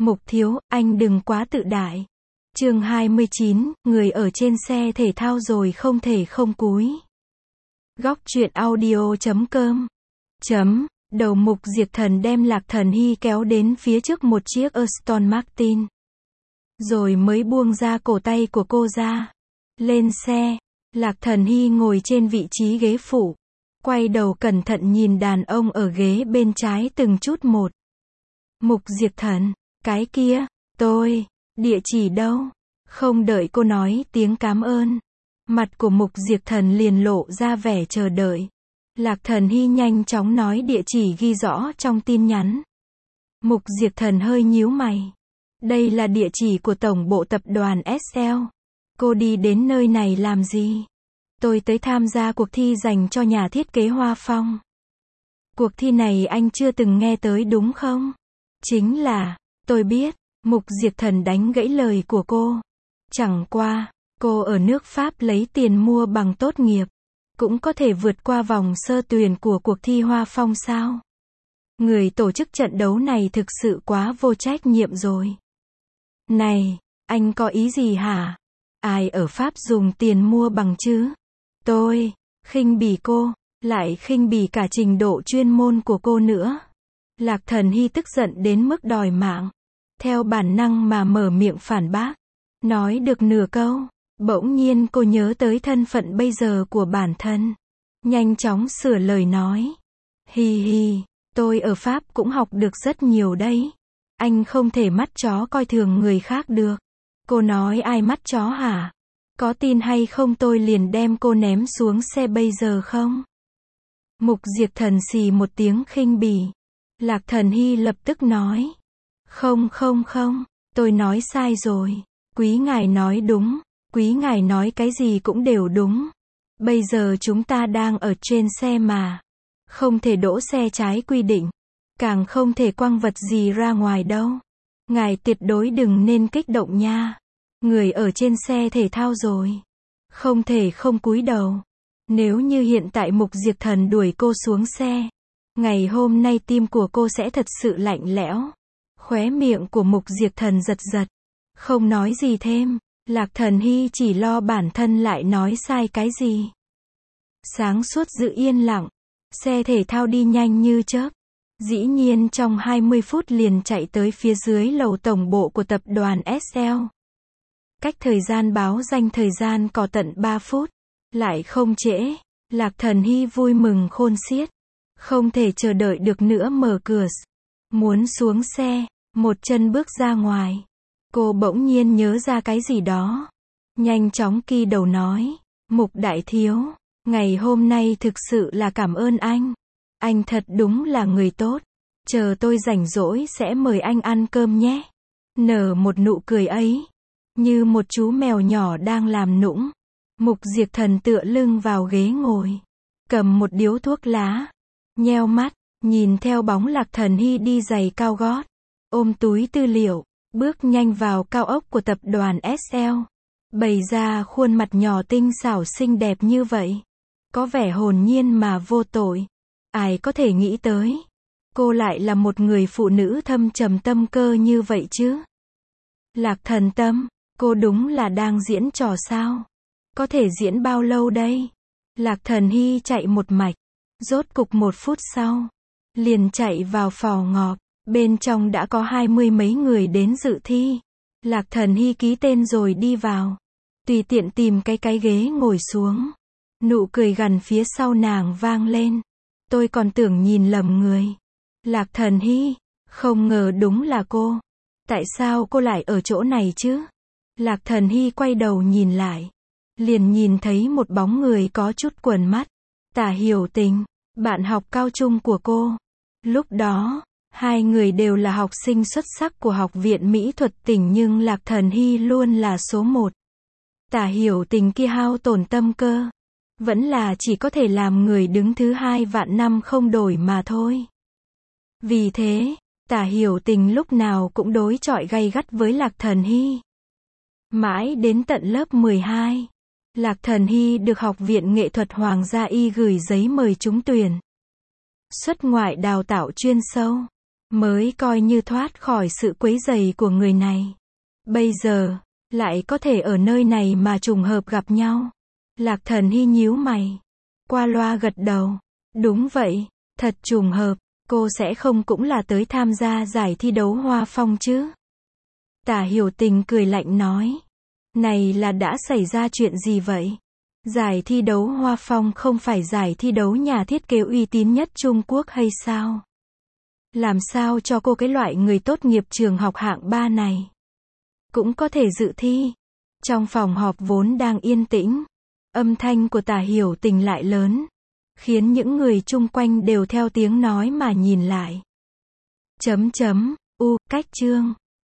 Mục thiếu, anh đừng quá tự đại. Chương 29, người ở trên xe thể thao rồi không thể không cúi. Góc truyện audio.com. Đầu Mục Diệp Thần đem Lạc Thần Hy kéo đến phía trước một chiếc Aston Martin. Rồi mới buông ra cổ tay của cô ra. Lên xe, Lạc Thần Hy ngồi trên vị trí ghế phụ. Quay đầu cẩn thận nhìn đàn ông ở ghế bên trái từng chút một. Mục Diệp Thần, cái kia, địa chỉ đâu? Không đợi cô nói tiếng cảm ơn. Mặt của Mục Diệp Thần liền lộ ra vẻ chờ đợi. Lạc Thần Hy nhanh chóng nói địa chỉ ghi rõ trong tin nhắn. Mục Diệp Thần hơi nhíu mày. Đây là địa chỉ của tổng bộ tập đoàn SL. Cô đi đến nơi này làm gì? Tôi tới tham gia cuộc thi dành cho nhà thiết kế Hoa Phong. Cuộc thi này anh chưa từng nghe tới đúng không? Chính là, tôi biết. Mục Diệp Thần đánh gãy lời của cô. Chẳng qua, cô ở nước Pháp lấy tiền mua bằng tốt nghiệp. Cũng có thể vượt qua vòng sơ tuyển của cuộc thi Hoa Phong sao? Người tổ chức trận đấu này thực sự quá vô trách nhiệm rồi. Này, anh có ý gì hả? Ai ở Pháp dùng tiền mua bằng chứ? Tôi khinh bỉ cô, lại khinh bỉ cả trình độ chuyên môn của cô nữa. Lạc Thần Hy tức giận đến mức đòi mạng. Theo bản năng mà mở miệng phản bác. Nói được nửa câu, bỗng nhiên cô nhớ tới thân phận bây giờ của bản thân. Nhanh chóng sửa lời nói. Hi hi, tôi ở Pháp cũng học được rất nhiều đấy. Anh không thể mắt chó coi thường người khác được. Cô nói ai mắt chó hả? Có tin hay không tôi liền đem cô ném xuống xe bây giờ không? Mục Diệp Thần xì một tiếng khinh bỉ. Lạc Thần Hy lập tức nói. Không, tôi nói sai rồi. Quý ngài nói đúng. Quý ngài nói cái gì cũng đều đúng. Bây giờ chúng ta đang ở trên xe mà. Không thể đỗ xe trái quy định. Càng không thể quăng vật gì ra ngoài đâu. Ngài tuyệt đối đừng nên kích động nha. Người ở trên xe thể thao rồi. Không thể không cúi đầu. Nếu như hiện tại Mục Diệp Thần đuổi cô xuống xe. Ngày hôm nay tim của cô sẽ thật sự lạnh lẽo. Khóe miệng của Mục Diệp Thần giật giật. Không nói gì thêm. Lạc Thần Hy chỉ lo bản thân lại nói sai cái gì. Sáng suốt giữ yên lặng. Xe thể thao đi nhanh như chớp. Dĩ nhiên trong 20 phút liền chạy tới phía dưới lầu tổng bộ của tập đoàn SL. Cách thời gian báo danh thời gian có tận 3 phút. Lại không trễ. Lạc Thần Hy vui mừng khôn xiết. Không thể chờ đợi được nữa mở cửa. Muốn xuống xe. Một chân bước ra ngoài. Cô bỗng nhiên nhớ ra cái gì đó. Nhanh chóng ki đầu nói. Mục đại thiếu. Ngày hôm nay thực sự là cảm ơn anh. Anh thật đúng là người tốt. Chờ tôi rảnh rỗi sẽ mời anh ăn cơm nhé. Nở một nụ cười ấy. Như một chú mèo nhỏ đang làm nũng. Mục Diệp Thần tựa lưng vào ghế ngồi. Cầm một điếu thuốc lá. Nheo mắt. Nhìn theo bóng Lạc Thần Hy đi giày cao gót. Ôm túi tư liệu. Bước nhanh vào cao ốc của tập đoàn SL. Bày ra khuôn mặt nhỏ tinh xảo xinh đẹp như vậy. Có vẻ hồn nhiên mà vô tội. Ai có thể nghĩ tới. Cô lại là một người phụ nữ thâm trầm tâm cơ như vậy chứ. Lạc Thần Tâm, cô đúng là đang diễn trò sao? Có thể diễn bao lâu đây? Lạc Thần Hy chạy một mạch. Rốt cục 1 phút sau. Liền chạy vào phòng họp. Bên trong đã có 20 mấy người đến dự thi. Lạc Thần Hy ký tên rồi đi vào. Tùy tiện tìm cái ghế ngồi xuống. Nụ cười gằn phía sau nàng vang lên. Tôi còn tưởng nhìn lầm người. Lạc Thần Hy, không ngờ đúng là cô. Tại sao cô lại ở chỗ này chứ? Lạc Thần Hy quay đầu nhìn lại. Liền nhìn thấy một bóng người có chút quần mắt. Tả Hiểu Tình, bạn học cao trung của cô. Lúc đó, hai người đều là học sinh xuất sắc của Học viện Mỹ thuật tỉnh nhưng Lạc Thần Hy luôn là số 1. Tả Hiểu Tình kia hao tổn tâm cơ. Vẫn là chỉ có thể làm người đứng thứ 2 vạn năm không đổi mà thôi. Vì thế, Tả Hiểu Tình lúc nào cũng đối chọi gay gắt với Lạc Thần Hy. Mãi đến tận lớp 12, Lạc Thần Hy được Học viện Nghệ thuật Hoàng gia Y gửi giấy mời trúng tuyển. Xuất ngoại đào tạo chuyên sâu. mới coi như thoát khỏi sự quấy rầy của người này. Bây giờ, lại có thể ở nơi này mà trùng hợp gặp nhau. Lạc Thần Hy nhíu mày. Qua loa gật đầu. Đúng vậy, thật trùng hợp, cô sẽ không cũng là tới tham gia giải thi đấu Hoa Phong chứ? Tả Hiểu Tình cười lạnh nói. Này là đã xảy ra chuyện gì vậy? Giải thi đấu Hoa Phong không phải giải thi đấu nhà thiết kế uy tín nhất Trung Quốc hay sao? Làm sao cho cô cái loại người tốt nghiệp trường học hạng 3 này cũng có thể dự thi? Trong phòng họp vốn đang yên tĩnh, âm thanh của Tả Hiểu Tình lại lớn, khiến những người chung quanh đều theo tiếng nói mà nhìn lại. Cách chương